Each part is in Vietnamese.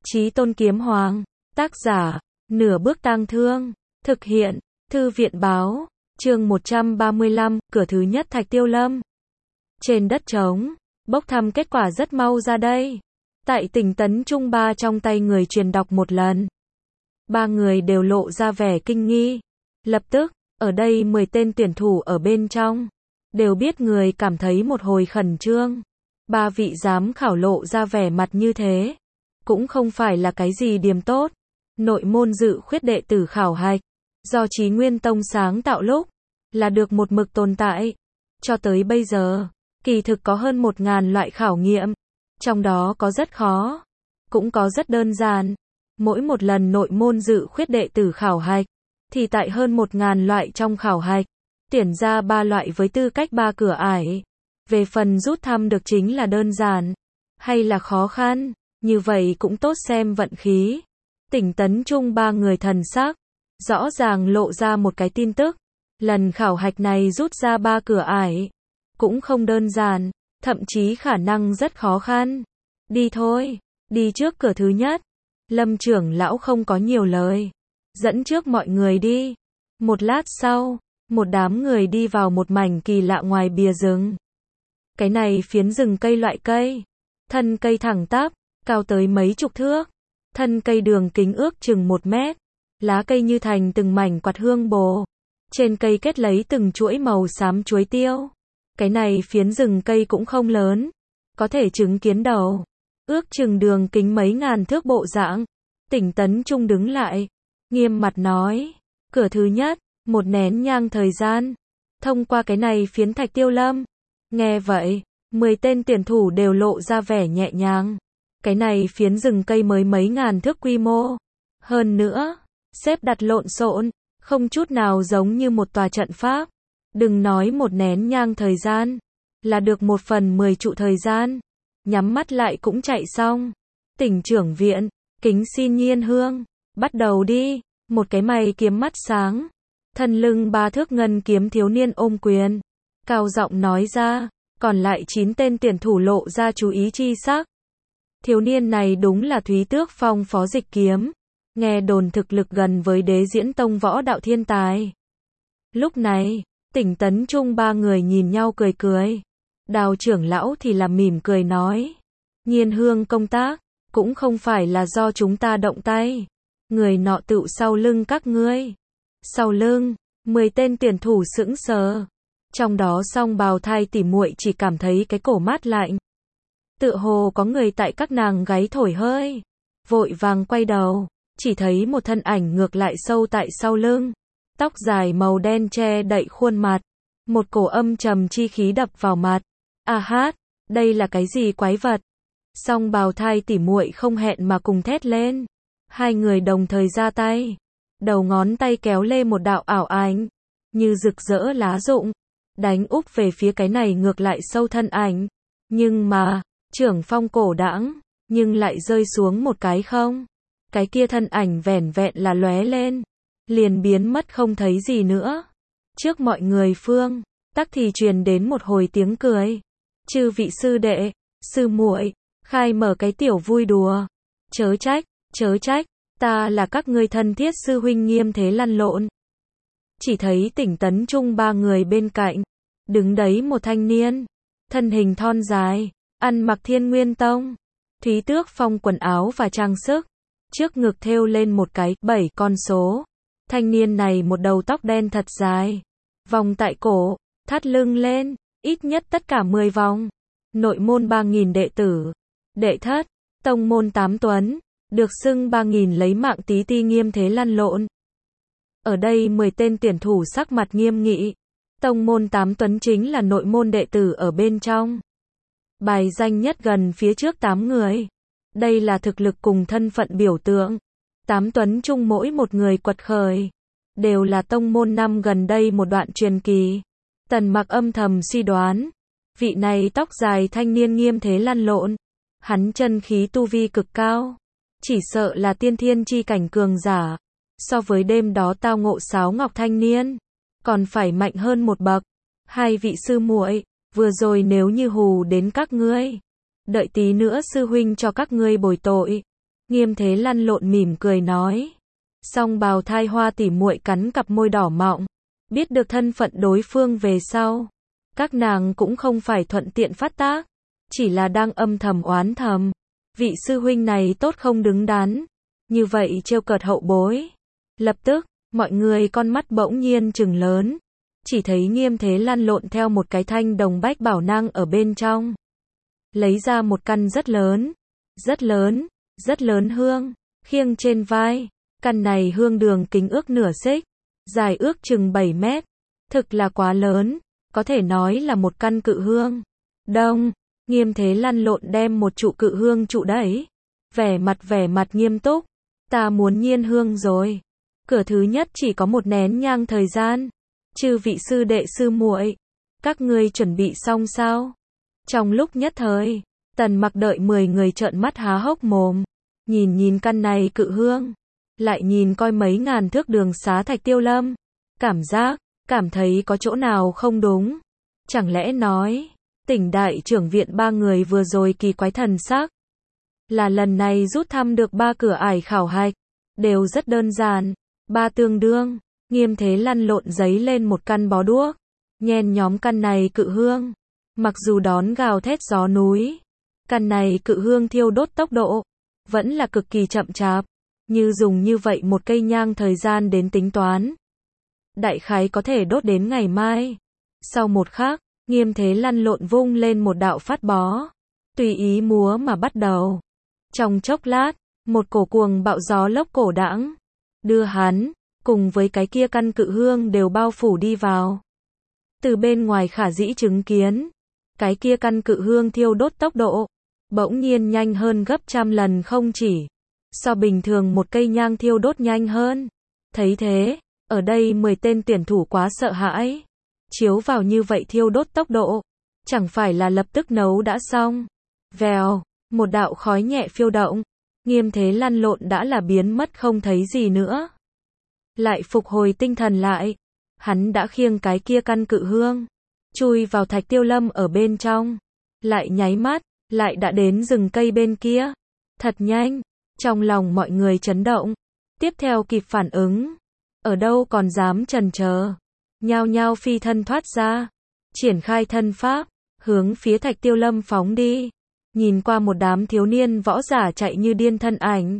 Chí Tôn Kiếm Hoàng, tác giả, Nửa Bước Tang Thương, thực hiện, Thư viện Báo, chương 135, cửa thứ nhất Thạch Tiêu Lâm. Trên đất trống, bốc thăm kết quả rất mau ra đây. Tại tỉnh Tấn Trung Ba trong tay người truyền đọc một lần. Ba người đều lộ ra vẻ kinh nghi. Lập tức, ở đây 10 tên tuyển thủ ở bên trong, đều biết người cảm thấy một hồi khẩn trương. Ba vị giám khảo lộ ra vẻ mặt như thế, cũng không phải là cái gì điểm tốt. Nội môn dự khuyết đệ tử khảo hạch, do Chí Nguyên Tông sáng tạo lúc, là được một mực tồn tại. Cho tới bây giờ, kỳ thực có hơn 1000 loại khảo nghiệm. Trong đó có rất khó, cũng có rất đơn giản. Mỗi một lần nội môn dự khuyết đệ tử khảo hạch, thì tại hơn 1000 loại trong khảo hạch, tuyển ra 3 loại với tư cách 3 cửa ải. Về phần rút thăm được chính là đơn giản, hay là khó khăn, như vậy cũng tốt xem vận khí. Tỉnh Tấn Trung ba người thần sắc, rõ ràng lộ ra một cái tin tức. Lần khảo hạch này rút ra 3 cửa ải, cũng không đơn giản, thậm chí khả năng rất khó khăn. Đi thôi, đi trước cửa thứ nhất. Lâm trưởng lão không có nhiều lời, dẫn trước mọi người đi. Một lát sau, một đám người đi vào một mảnh kỳ lạ ngoài bìa rừng. Cái này phiến rừng cây loại cây, thân cây thẳng tắp, cao tới mấy chục thước. Thân cây đường kính ước chừng 1 mét, lá cây như thành từng mảnh quạt hương bồ. Trên cây kết lấy từng chuỗi màu xám chuối tiêu. Cái này phiến rừng cây cũng không lớn, có thể chứng kiến đầu, ước chừng đường kính mấy ngàn thước bộ dạng. Tỉnh Tấn Trung đứng lại, nghiêm mặt nói, cửa thứ nhất, một nén nhang thời gian, thông qua cái này phiến Thạch Tiêu Lâm. Nghe vậy, 10 tên tuyển thủ đều lộ ra vẻ nhẹ nhàng. Cái này phiến rừng cây mới mấy ngàn thước quy mô. Hơn nữa, xếp đặt lộn xộn, không chút nào giống như một tòa trận pháp. Đừng nói một nén nhang thời gian, là được 1/10 trụ thời gian. Nhắm mắt lại cũng chạy xong. Tỉnh trưởng viện, kính xin Nhiên Hương, bắt đầu đi. Một cái mày kiếm mắt sáng, thân lưng 3 thước ngân kiếm thiếu niên ôm quyền, cao giọng nói ra. Còn lại 9 tên tuyển thủ lộ ra chú ý chi sắc. Thiếu niên này đúng là Thúy Tước Phong Phó Dịch Kiếm, nghe đồn thực lực gần với Đế Diễn Tông võ đạo thiên tài. Lúc này, tỉnh Tấn Trung ba người nhìn nhau cười cười. Đào trưởng lão thì làm mỉm cười nói, Nhiên Hương công tác, cũng không phải là do chúng ta động tay. Người nọ tựu sau lưng các ngươi. Sau lưng, 10 tên tuyển thủ sững sờ. Trong đó Song Bào Thai tỉ muội chỉ cảm thấy cái cổ mát lạnh. Tựa hồ có người tại các nàng gáy thổi hơi. Vội vàng quay đầu, chỉ thấy một thân ảnh ngược lại sâu tại sau lưng. Tóc dài màu đen che đậy khuôn mặt. Một cổ âm trầm chi khí đập vào mặt. A hát, đây là cái gì quái vật? Song Bào Thai tỉ muội không hẹn mà cùng thét lên. Hai người đồng thời ra tay. Đầu ngón tay kéo lê một đạo ảo ảnh, như rực rỡ lá rụng, đánh úp về phía cái này ngược lại sâu thân ảnh. Nhưng mà, trưởng phong cổ đãng, nhưng lại rơi xuống một cái không. Cái kia thân ảnh vẻn vẹn là lóe lên, liền biến mất không thấy gì nữa. Trước mọi người phương, tắc thì truyền đến một hồi tiếng cười. Chư vị sư đệ, sư muội, khai mở cái tiểu vui đùa. Chớ trách, ta là các ngươi thân thiết sư huynh nghiêm thế lăn lộn. Chỉ thấy tỉnh Tấn Trung ba người bên cạnh, đứng đấy một thanh niên, thân hình thon dài, ăn mặc Thiên Nguyên Tông, Thúy Tước Phong quần áo và trang sức, trước ngực thêu lên một cái 7 con số. Thanh niên này một đầu tóc đen thật dài, vòng tại cổ, thắt lưng lên, ít nhất tất cả 10 vòng. Nội môn 3000 đệ tử, đệ thất, tông môn 8 tuấn, được xưng 3000 lấy mạng tí ti nghiêm thế lăn lộn. Ở đây 10 tên tuyển thủ sắc mặt nghiêm nghị. Tông môn 8 tuấn chính là nội môn đệ tử ở bên trong. Bài danh nhất gần phía trước 8 người. Đây là thực lực cùng thân phận biểu tượng. 8 tuấn chung mỗi một người quật khởi, đều là tông môn năm gần đây một đoạn truyền kỳ. Tần Mặc âm thầm suy đoán, vị này tóc dài thanh niên nghiêm thế lăn lộn, hắn chân khí tu vi cực cao, chỉ sợ là tiên thiên chi cảnh cường giả. So với đêm đó tao ngộ Sáo Ngọc thanh niên, còn phải mạnh hơn một bậc. Hai vị sư muội, vừa rồi nếu như hù đến các ngươi, đợi tí nữa sư huynh cho các ngươi bồi tội. Nghiêm Thế lăn lộn mỉm cười nói. Song Bào Thai Hoa tỉ muội cắn cặp môi đỏ mọng. Biết được thân phận đối phương về sau. Các nàng cũng không phải thuận tiện phát tác. Chỉ là đang âm thầm oán thầm. Vị sư huynh này tốt không đứng đắn. Như vậy trêu cợt hậu bối. Lập tức, mọi người con mắt bỗng nhiên trừng lớn. Chỉ thấy Nghiêm Thế lăn lộn theo một cái thanh đồng bách bảo năng ở bên trong. Lấy ra một căn rất lớn hương, khiêng trên vai. Căn này hương đường kính ước nửa xích, dài ước chừng 7 mét. Thực là quá lớn, có thể nói là một căn cự hương. Đông, Nghiêm Thế lăn lộn đem một trụ cự hương trụ đẩy. Vẻ mặt nghiêm túc. Ta muốn nhiên hương rồi. Cửa thứ nhất chỉ có một nén nhang thời gian. Chư vị sư đệ sư muội, các ngươi chuẩn bị xong sao? Trong lúc nhất thời, Tần Mặc đợi 10 người trợn mắt há hốc mồm. Nhìn căn này cự hương. Lại nhìn coi mấy ngàn thước đường xá Thạch Tiêu Lâm. Cảm thấy có chỗ nào không đúng. Chẳng lẽ nói, Tỉnh đại trưởng viện 3 người vừa rồi kỳ quái thần sắc. Là lần này rút thăm được 3 cửa ải khảo hạch. Đều rất đơn giản. 3 tương đương. Nghiêm Thế lăn lộn giấy lên một căn bó đuốc. Nhen nhóm căn này cự hương. Mặc dù đón gào thét gió núi. Căn này cự hương thiêu đốt tốc độ. Vẫn là cực kỳ chậm chạp. Như dùng như vậy một cây nhang thời gian đến tính toán. Đại khái có thể đốt đến ngày mai. Sau một khắc, Nghiêm Thế lăn lộn vung lên một đạo phát bó. Tùy ý múa mà bắt đầu. Trong chốc lát, một cổ cuồng bạo gió lốc cổ đãng. Đưa hắn, cùng với cái kia căn cự hương đều bao phủ đi vào. Từ bên ngoài khả dĩ chứng kiến. Cái kia căn cự hương thiêu đốt tốc độ. Bỗng nhiên nhanh hơn gấp trăm lần không chỉ. So bình thường một cây nhang thiêu đốt nhanh hơn. Thấy thế, ở đây 10 tên tuyển thủ quá sợ hãi. Chiếu vào như vậy thiêu đốt tốc độ. Chẳng phải là lập tức nấu đã xong. Vèo, một đạo khói nhẹ phiêu động. Nghiêm Thế lăn lộn đã là biến mất không thấy gì nữa. Lại phục hồi tinh thần lại. Hắn đã khiêng cái kia căn cự hương. Chui vào Thạch Tiêu Lâm ở bên trong. Lại nháy mắt, lại đã đến rừng cây bên kia. Thật nhanh. Trong lòng mọi người chấn động. Tiếp theo kịp phản ứng. Ở đâu còn dám chần chờ. Nhao nhao phi thân thoát ra. Triển khai thân pháp. Hướng phía Thạch Tiêu Lâm phóng đi. Nhìn qua một đám thiếu niên võ giả chạy như điên thân ảnh.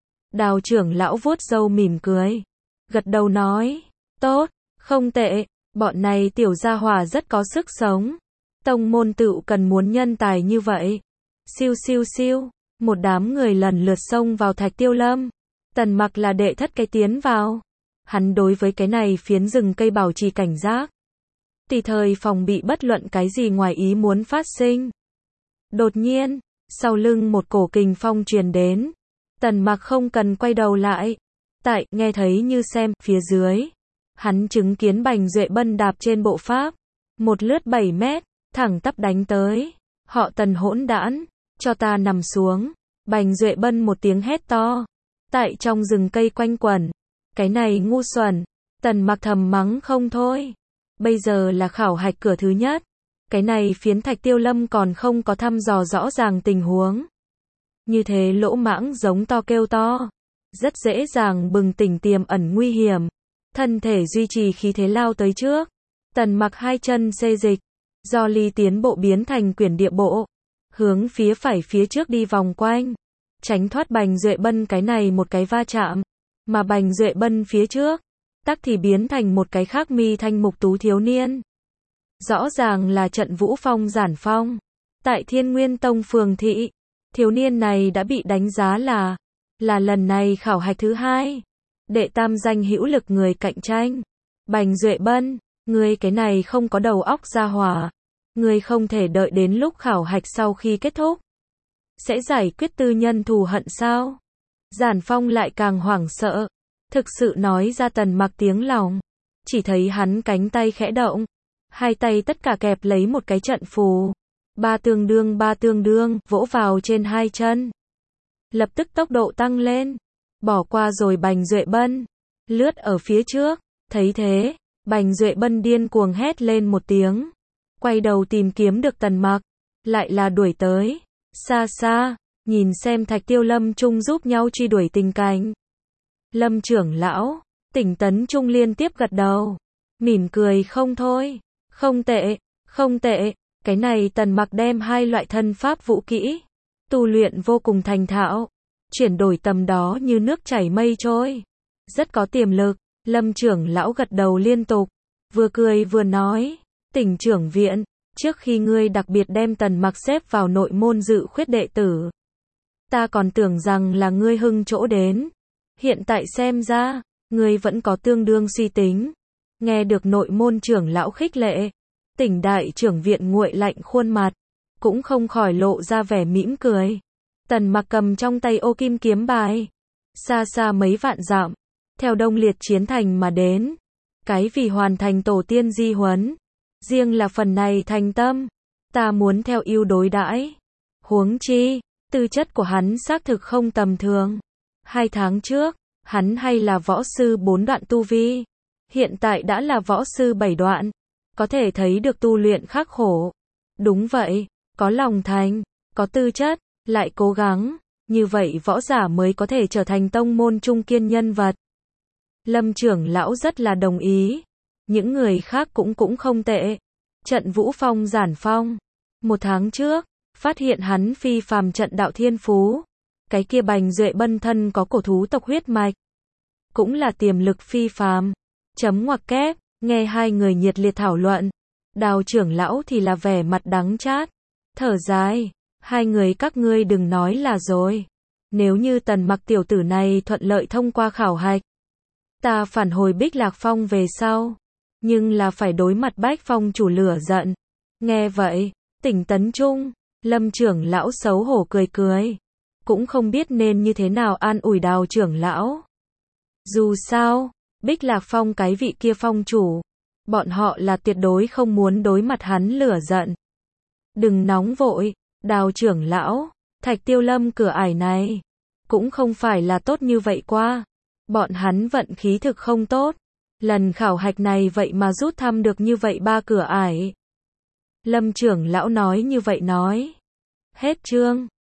Đào trưởng lão vuốt râu mỉm cười. Gật đầu nói. Tốt, không tệ. Bọn này tiểu gia hỏa rất có sức sống. Tông môn tựu cần muốn nhân tài như vậy. Siêu siêu siêu. Một đám người lần lượt xông vào Thạch Tiêu Lâm. Tần Mặc là đệ thất cái tiến vào. Hắn đối với cái này phiến rừng cây bảo trì cảnh giác. Tùy thời phòng bị bất luận cái gì ngoài ý muốn phát sinh. Đột nhiên, sau lưng một cổ kình phong truyền đến. Tần Mặc không cần quay đầu lại. Tại, nghe thấy như xem, phía dưới. Hắn chứng kiến Bành Duệ Bân đạp trên bộ pháp. Một lướt 7 mét, thẳng tắp đánh tới. Họ Tần hỗn đản, cho ta nằm xuống. Bành Duệ Bân một tiếng hét to. Tại trong rừng cây quanh quẩn. Cái này ngu xuẩn. Tần Mặc thầm mắng không thôi. Bây giờ là khảo hạch cửa thứ nhất. Cái này phiến Thạch Tiêu Lâm còn không có thăm dò rõ ràng tình huống. Như thế lỗ mãng giống to kêu to. Rất dễ dàng bừng tỉnh tiềm ẩn nguy hiểm. Thân thể duy trì khí thế lao tới trước. Tần Mặc hai chân xê dịch. Do ly tiến bộ biến thành quyển địa bộ. Hướng phía phải phía trước đi vòng quanh. Tránh thoát Bành Duệ Bân cái này một cái va chạm. Mà Bành Duệ Bân phía trước. Tắc thì biến thành một cái khác mi thanh mục tú thiếu niên. Rõ ràng là Trận Vũ Phong Giản Phong. Tại Thiên Nguyên Tông phường thị. Thiếu niên này đã bị đánh giá là lần này khảo hạch thứ 2. Đệ tam danh hữu lực người cạnh tranh. Bành Duệ Bân, ngươi cái này không có đầu óc ra hỏa. Ngươi không thể đợi đến lúc khảo hạch sau khi kết thúc. Sẽ giải quyết tư nhân thù hận sao? Giản Phong lại càng hoảng sợ. Thực sự nói ra Tần Mặc tiếng lòng. Chỉ thấy hắn cánh tay khẽ động. Hai tay tất cả kẹp lấy một cái trận phù. Ba tương đương, vỗ vào trên hai chân. Lập tức tốc độ tăng lên. Bỏ qua rồi Bành Duệ Bân. Lướt ở phía trước. Thấy thế, Bành Duệ Bân điên cuồng hét lên một tiếng. Quay đầu tìm kiếm được Tần Mặc. Lại là đuổi tới. Xa xa, nhìn xem Thạch Tiêu Lâm Trung giúp nhau truy đuổi tình cảnh. Lâm trưởng lão, Tỉnh Tấn Trung liên tiếp gật đầu, mỉm cười không thôi. Không tệ, không tệ, cái này Tần Mặc đem hai loại thân pháp vũ kỹ, tu luyện vô cùng thành thạo, chuyển đổi tầm đó như nước chảy mây trôi. Rất có tiềm lực, Lâm trưởng lão gật đầu liên tục, vừa cười vừa nói, Tỉnh trưởng viện, trước khi ngươi đặc biệt đem Tần Mặc xếp vào nội môn dự khuyết đệ tử, ta còn tưởng rằng là ngươi hưng chỗ đến, hiện tại xem ra, ngươi vẫn có tương đương suy tính. Nghe được nội môn trưởng lão khích lệ, Tỉnh đại trưởng viện nguội lạnh khuôn mặt, cũng không khỏi lộ ra vẻ mỉm cười. Tần Mặc cầm trong tay ô kim kiếm bài, xa xa mấy vạn dặm, theo Đông Liệt chiến thành mà đến, cái vì hoàn thành tổ tiên di huấn, riêng là phần này thành tâm, ta muốn theo ưu đối đãi. Huống chi, tư chất của hắn xác thực không tầm thường. 2 tháng trước, hắn hay là võ sư 4 đoạn tu vi, hiện tại đã là võ sư 7 đoạn, có thể thấy được tu luyện khắc khổ. Đúng vậy, có lòng thành, có tư chất, lại cố gắng, như vậy võ giả mới có thể trở thành tông môn trung kiên nhân vật. Lâm trưởng lão rất là đồng ý, những người khác cũng không tệ. Trận Vũ Phong Giản Phong, 1 tháng trước, phát hiện hắn phi phàm trận đạo thiên phú, cái kia Bành Duệ Bân thân có cổ thú tộc huyết mạch, cũng là tiềm lực phi phàm. Chấm ngoặc kép, nghe hai người nhiệt liệt thảo luận, Đào trưởng lão thì là vẻ mặt đắng chát, thở dài, hai người các ngươi đừng nói là rồi, nếu như Tần Mặc tiểu tử này thuận lợi thông qua khảo hạch, ta phản hồi Bích Lạc Phong về sau, nhưng là phải đối mặt Bách Phong chủ lửa giận. Nghe vậy, Tỉnh Tấn Trung, Lâm trưởng lão xấu hổ cười cười, cũng không biết nên như thế nào an ủi Đào trưởng lão. Dù sao, Bích Lạc Phong cái vị kia phong chủ, bọn họ là tuyệt đối không muốn đối mặt hắn lửa giận. Đừng nóng vội, Đào trưởng lão, Thạch Tiêu Lâm cửa ải này, cũng không phải là tốt như vậy qua. Bọn hắn vận khí thực không tốt. Lần khảo hạch này vậy mà rút thăm được như vậy 3 cửa ải. Lâm trưởng lão nói như vậy nói. Hết chương.